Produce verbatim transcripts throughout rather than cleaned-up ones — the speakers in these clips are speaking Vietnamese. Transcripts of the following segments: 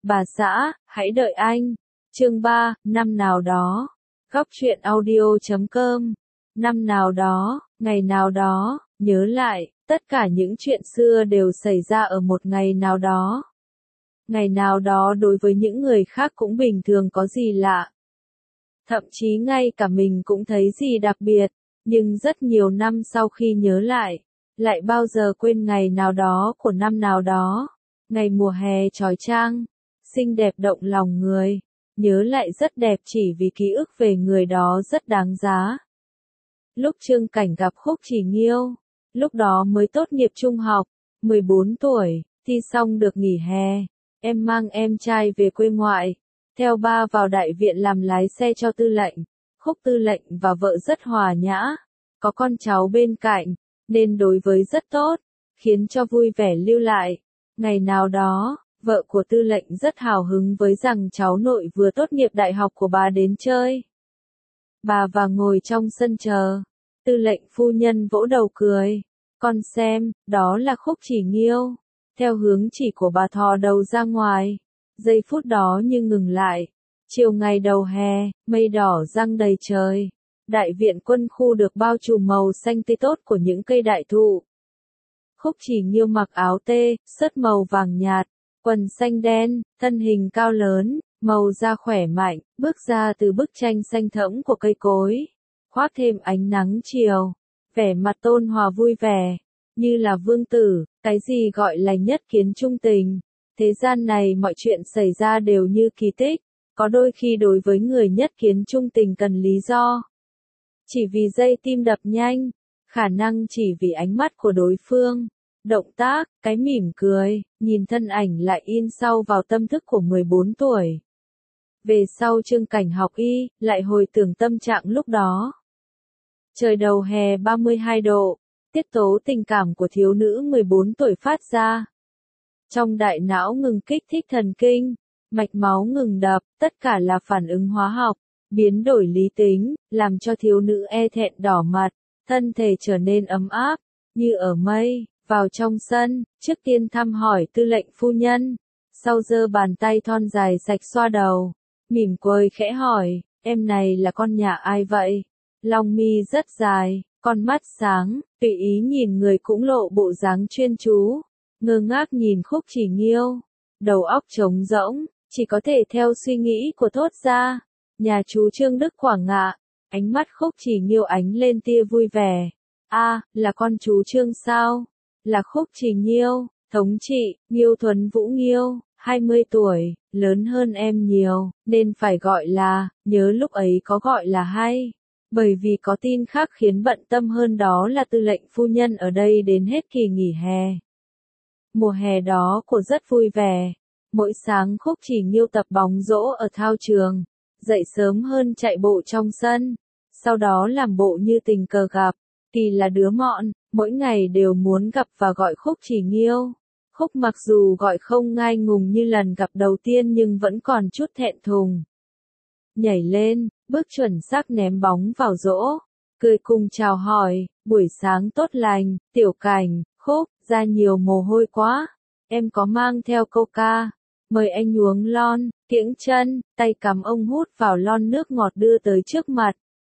Bà xã, hãy đợi anh. Chương ba, năm nào đó. Góc truyện audio chấm com. Năm nào đó, ngày nào đó, nhớ lại, tất cả những chuyện xưa đều xảy ra ở một ngày nào đó. Ngày nào đó đối với những người khác cũng bình thường có gì lạ. Thậm chí ngay cả mình cũng thấy gì đặc biệt, nhưng rất nhiều năm sau khi nhớ lại, lại bao giờ quên ngày nào đó của năm nào đó, ngày mùa hè chói chang, xinh đẹp động lòng người, nhớ lại rất đẹp chỉ vì ký ức về người đó rất đáng giá. Lúc Trương Cảnh gặp Khúc Chỉ Nghiêu, lúc đó mới tốt nghiệp trung học, mười bốn tuổi, thi xong được nghỉ hè, em mang em trai về quê ngoại, theo ba vào đại viện làm lái xe cho tư lệnh. Khúc tư lệnh và vợ rất hòa nhã, có con cháu bên cạnh, nên đối với rất tốt, khiến cho vui vẻ lưu lại. Ngày nào đó, vợ của tư lệnh rất hào hứng với rằng cháu nội vừa tốt nghiệp đại học của bà đến chơi. Bà và ngồi trong sân chờ, tư lệnh phu nhân vỗ đầu cười, con xem, đó là Khúc Chỉ Nghiêu. Theo hướng chỉ của bà thò đầu ra ngoài, giây phút đó như ngừng lại. Chiều ngày đầu hè, mây đỏ giăng đầy trời. Đại viện quân khu được bao trùm màu xanh tươi tốt của những cây đại thụ. Khúc Chỉ Nghiêu mặc áo tê, sớt màu vàng nhạt, quần xanh đen, thân hình cao lớn, màu da khỏe mạnh, bước ra từ bức tranh xanh thẫm của cây cối, khoác thêm ánh nắng chiều, vẻ mặt tôn hòa vui vẻ, như là vương tử. Cái gì gọi là nhất kiến trung tình? Thế gian này mọi chuyện xảy ra đều như kỳ tích, có đôi khi đối với người nhất kiến trung tình cần lý do. Chỉ vì dây tim đập nhanh, khả năng chỉ vì ánh mắt của đối phương, động tác, cái mỉm cười, nhìn thân ảnh lại in sâu vào tâm thức của mười bốn tuổi. Về sau Trương Cảnh học y, lại hồi tưởng tâm trạng lúc đó. Trời đầu hè ba mươi hai độ, tiết tố tình cảm của thiếu nữ mười bốn tuổi phát ra. Trong đại não ngừng kích thích thần kinh, mạch máu ngừng đập, tất cả là phản ứng hóa học, biến đổi lý tính, làm cho thiếu nữ e thẹn đỏ mặt, thân thể trở nên ấm áp, như ở mây, vào trong sân, trước tiên thăm hỏi tư lệnh phu nhân, sau giơ bàn tay thon dài sạch xoa đầu, mỉm cười khẽ hỏi, em này là con nhà ai vậy? Lông mi rất dài, con mắt sáng, tùy ý nhìn người cũng lộ bộ dáng chuyên chú, ngơ ngác nhìn Khúc Chỉ Nghiêu, đầu óc trống rỗng, chỉ có thể theo suy nghĩ của thốt ra, nhà chú Trương Đức Quảng ạ. Ánh mắt Khúc Chỉ Nghiêu ánh lên tia vui vẻ. A, là con chú Trương sao? Là Khúc Chỉ Nghiêu, thống trị, Nghiêu Thuấn Vũ Nghiêu, hai mươi tuổi, lớn hơn em nhiều, nên phải gọi là, nhớ lúc ấy có gọi là hay. Bởi vì có tin khác khiến bận tâm hơn, đó là tư lệnh phu nhân ở đây đến hết kỳ nghỉ hè. Mùa hè đó cô rất vui vẻ. Mỗi sáng Khúc Chỉ Nghiêu tập bóng rổ ở thao trường, dậy sớm hơn chạy bộ trong sân, sau đó làm bộ như tình cờ gặp. Kỳ là đứa mọn, mỗi ngày đều muốn gặp và gọi Khúc Chỉ Nghiêu. Khúc mặc dù gọi không ngai ngùng như lần gặp đầu tiên nhưng vẫn còn chút thẹn thùng. Nhảy lên, bước chuẩn xác ném bóng vào rổ, cười cùng chào hỏi, buổi sáng tốt lành, Tiểu Cảnh. Khúc, ra nhiều mồ hôi quá, em có mang theo coca, mời anh uống lon, kiễng chân, tay cắm ông hút vào lon nước ngọt đưa tới trước mặt.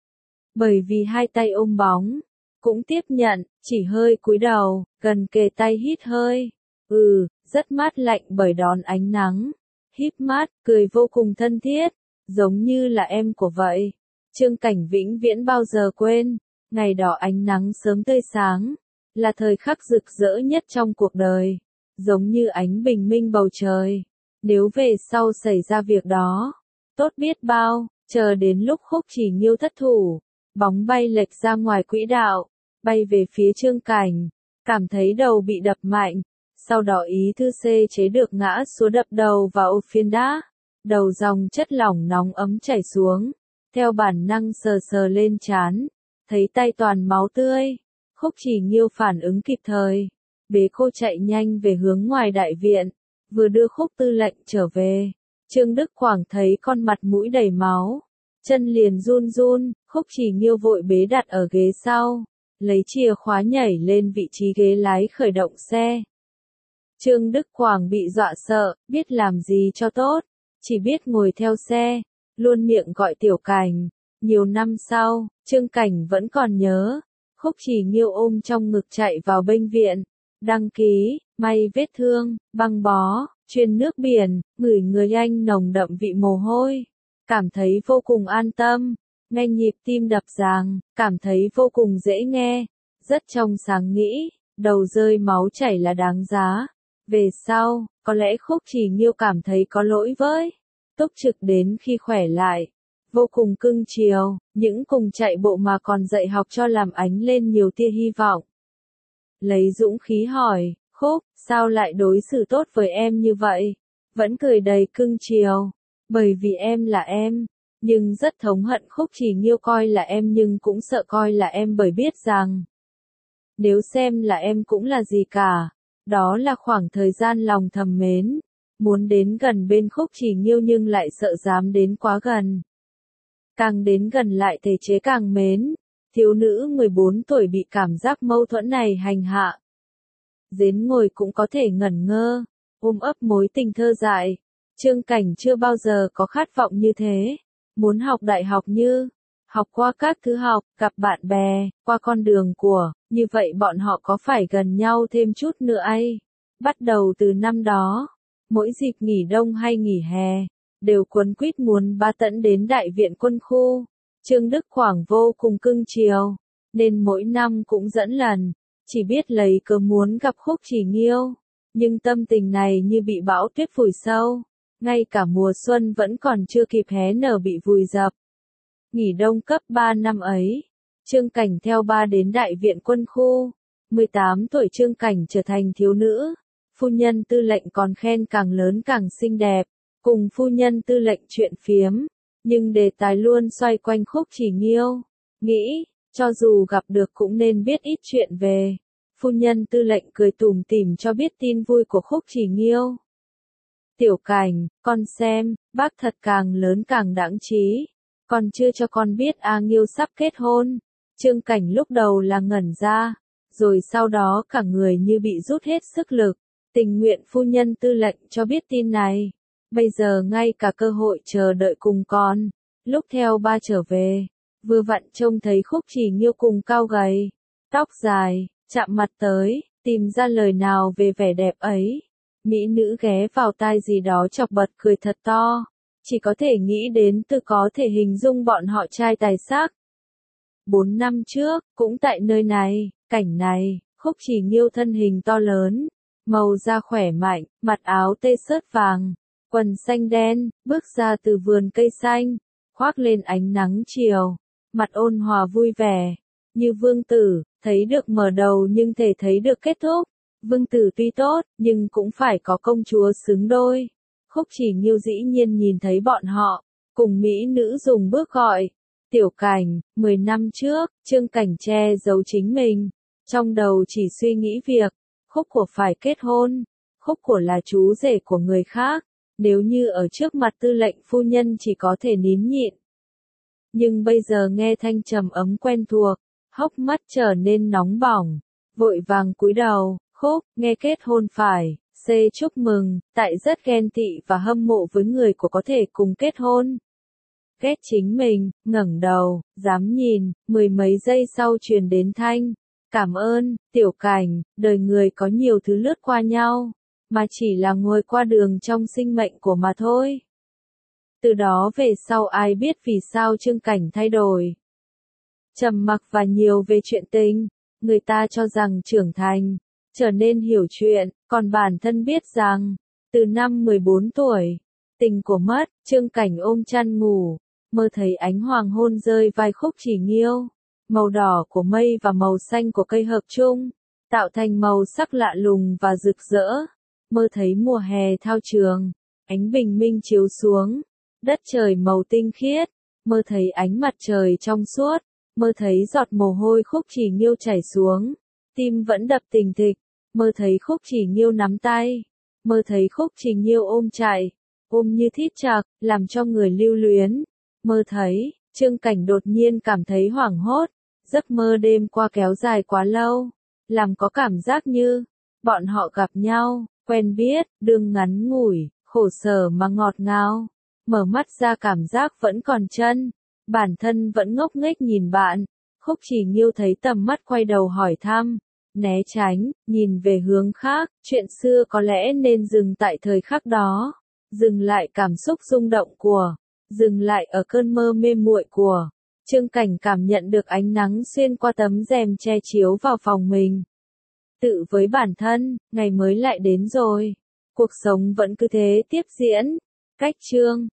Bởi vì hai tay ôm bóng, cũng tiếp nhận, chỉ hơi cúi đầu, gần kề tay hít hơi, ừ, rất mát lạnh bởi đón ánh nắng, híp mắt, cười vô cùng thân thiết, giống như là em của vậy. Trương Cảnh vĩnh viễn bao giờ quên, ngày đó ánh nắng sớm tươi sáng, là thời khắc rực rỡ nhất trong cuộc đời, giống như ánh bình minh bầu trời. Nếu về sau xảy ra việc đó, tốt biết bao, chờ đến lúc Khúc Chỉ Nghiêu thất thủ, bóng bay lệch ra ngoài quỹ đạo, bay về phía Trương Cảnh, cảm thấy đầu bị đập mạnh, sau đó ý thư xê chế được ngã xuống đập đầu vào phiến đá, đầu dòng chất lỏng nóng ấm chảy xuống, theo bản năng sờ sờ lên trán, thấy tay toàn máu tươi. Khúc Chỉ Nghiêu phản ứng kịp thời, bế cô chạy nhanh về hướng ngoài đại viện, vừa đưa Khúc tư lệnh trở về. Trương Đức Quảng thấy con mặt mũi đầy máu, chân liền run run, Khúc Chỉ Nghiêu vội bế đặt ở ghế sau, lấy chìa khóa nhảy lên vị trí ghế lái khởi động xe. Trương Đức Quảng bị dọa sợ, biết làm gì cho tốt, chỉ biết ngồi theo xe, luôn miệng gọi Tiểu Cảnh. Nhiều năm sau, Trương Cảnh vẫn còn nhớ, Khúc Chỉ Nghiêu ôm trong ngực chạy vào bệnh viện, đăng ký, may vết thương, băng bó, truyền nước biển, ngửi người anh nồng đậm vị mồ hôi, cảm thấy vô cùng an tâm, nghe nhịp tim đập ràng, cảm thấy vô cùng dễ nghe, rất trong sáng nghĩ, đầu rơi máu chảy là đáng giá. Về sau, có lẽ Khúc Chỉ Nghiêu cảm thấy có lỗi với Túc Trực đến khi khỏe lại, vô cùng cưng chiều, những cùng chạy bộ mà còn dạy học cho làm ánh lên nhiều tia hy vọng. Lấy dũng khí hỏi, Khúc, sao lại đối xử tốt với em như vậy? Vẫn cười đầy cưng chiều, bởi vì em là em, nhưng rất thống hận Khúc Chỉ Nghiêu coi là em nhưng cũng sợ coi là em bởi biết rằng, nếu xem là em cũng là gì cả, đó là khoảng thời gian lòng thầm mến, muốn đến gần bên Khúc Chỉ Nghiêu nhưng lại sợ dám đến quá gần. Càng đến gần lại thể chế càng mến, thiếu nữ mười bốn tuổi bị cảm giác mâu thuẫn này hành hạ. Đến ngồi cũng có thể ngẩn ngơ, ôm ấp mối tình thơ dại. Trương Cảnh chưa bao giờ có khát vọng như thế, muốn học đại học như, học qua các thứ học, gặp bạn bè, qua con đường của, như vậy bọn họ có phải gần nhau thêm chút nữa ai? Bắt đầu từ năm đó, mỗi dịp nghỉ đông hay nghỉ hè, đều cuốn quýt muốn ba tẫn đến đại viện quân khu. Trương Đức Quảng vô cùng cưng chiều, nên mỗi năm cũng dẫn lần, chỉ biết lấy cớ muốn gặp Khúc Chỉ Nghiêu, nhưng tâm tình này như bị bão tuyết vùi sâu, ngay cả mùa xuân vẫn còn chưa kịp hé nở bị vùi dập. Nghỉ đông cấp ba năm ấy, Trương Cảnh theo ba đến đại viện quân khu, mười tám tuổi Trương Cảnh trở thành thiếu nữ, phu nhân tư lệnh còn khen càng lớn càng xinh đẹp, cùng phu nhân tư lệnh chuyện phiếm, nhưng đề tài luôn xoay quanh Khúc Chỉ Nghiêu, nghĩ, cho dù gặp được cũng nên biết ít chuyện về. Phu nhân tư lệnh cười tủm tỉm cho biết tin vui của Khúc Chỉ Nghiêu. Tiểu Cảnh, con xem, bác thật càng lớn càng đãng trí, còn chưa cho con biết A Nghiêu sắp kết hôn. Trương Cảnh lúc đầu là ngẩn ra, rồi sau đó cả người như bị rút hết sức lực, tình nguyện phu nhân tư lệnh cho biết tin này. Bây giờ ngay cả cơ hội chờ đợi cùng con, lúc theo ba trở về, vừa vặn trông thấy Khúc Chỉ Nghiêu cùng cao gầy, tóc dài, chạm mặt tới, tìm ra lời nào về vẻ đẹp ấy. Mỹ nữ ghé vào tai gì đó chọc bật cười thật to, chỉ có thể nghĩ đến từ có thể hình dung bọn họ trai tài sắc. Bốn năm trước, cũng tại nơi này, cảnh này, Khúc Chỉ Nghiêu thân hình to lớn, màu da khỏe mạnh, mặt áo tê sớt vàng, quần xanh đen, bước ra từ vườn cây xanh, khoác lên ánh nắng chiều, mặt ôn hòa vui vẻ, như vương tử, thấy được mở đầu nhưng thể thấy được kết thúc. Vương tử tuy tốt, nhưng cũng phải có công chúa xứng đôi. Khúc Chỉ Nghiêu dĩ nhiên nhìn thấy bọn họ, cùng mỹ nữ dùng bước gọi. Tiểu Cảnh, mười năm trước, Trương Cảnh che giấu chính mình, trong đầu chỉ suy nghĩ việc, Khúc của phải kết hôn, Khúc của là chú rể của người khác, nếu như ở trước mặt tư lệnh phu nhân chỉ có thể nín nhịn. Nhưng bây giờ nghe thanh trầm ấm quen thuộc, hốc mắt trở nên nóng bỏng, vội vàng cúi đầu. Khúc, nghe kết hôn phải, C chúc mừng, tại rất ghen tị và hâm mộ với người của có thể cùng kết hôn. Ghét chính mình, ngẩng đầu, dám nhìn, mười mấy giây sau truyền đến thanh. Cảm ơn, Tiểu Cảnh, đời người có nhiều thứ lướt qua nhau, mà chỉ là ngồi qua đường trong sinh mệnh của mà thôi. Từ đó về sau ai biết vì sao Trương Cảnh thay đổi. Trầm mặc và nhiều về chuyện tình, người ta cho rằng trưởng thành, trở nên hiểu chuyện, còn bản thân biết rằng, từ năm mười bốn tuổi, tình của mất, Trương Cảnh ôm chăn ngủ, mơ thấy ánh hoàng hôn rơi vai Khúc Chỉ Nghiêu, màu đỏ của mây và màu xanh của cây hợp chung, tạo thành màu sắc lạ lùng và rực rỡ, mơ thấy mùa hè thao trường, ánh bình minh chiếu xuống, đất trời màu tinh khiết, mơ thấy ánh mặt trời trong suốt, mơ thấy giọt mồ hôi Khúc Chỉ Nghiêu chảy xuống, tim vẫn đập thình thịch. Mơ thấy Khúc Chỉ Nghiêu nắm tay, mơ thấy Khúc Chỉ Nghiêu ôm chạy, ôm như thít chặt, làm cho người lưu luyến. Mơ thấy, Trương Cảnh đột nhiên cảm thấy hoảng hốt, giấc mơ đêm qua kéo dài quá lâu, làm có cảm giác như, Bọn họ gặp nhau, quen biết, đường ngắn ngủi, khổ sở mà ngọt ngào. Mở mắt ra cảm giác vẫn còn chân. Bản thân vẫn ngốc nghếch nhìn bạn. Khúc Chỉ Nghiêu thấy tầm mắt quay đầu hỏi thăm. Né tránh, nhìn về hướng khác, chuyện xưa có lẽ nên dừng tại thời khắc đó. Dừng lại cảm xúc rung động của. Dừng lại ở cơn mơ mê muội của. Trương Cảnh cảm nhận được ánh nắng xuyên qua tấm rèm che chiếu vào phòng mình. Tự với bản thân, ngày mới lại đến rồi. Cuộc sống vẫn cứ thế tiếp diễn. Cách chương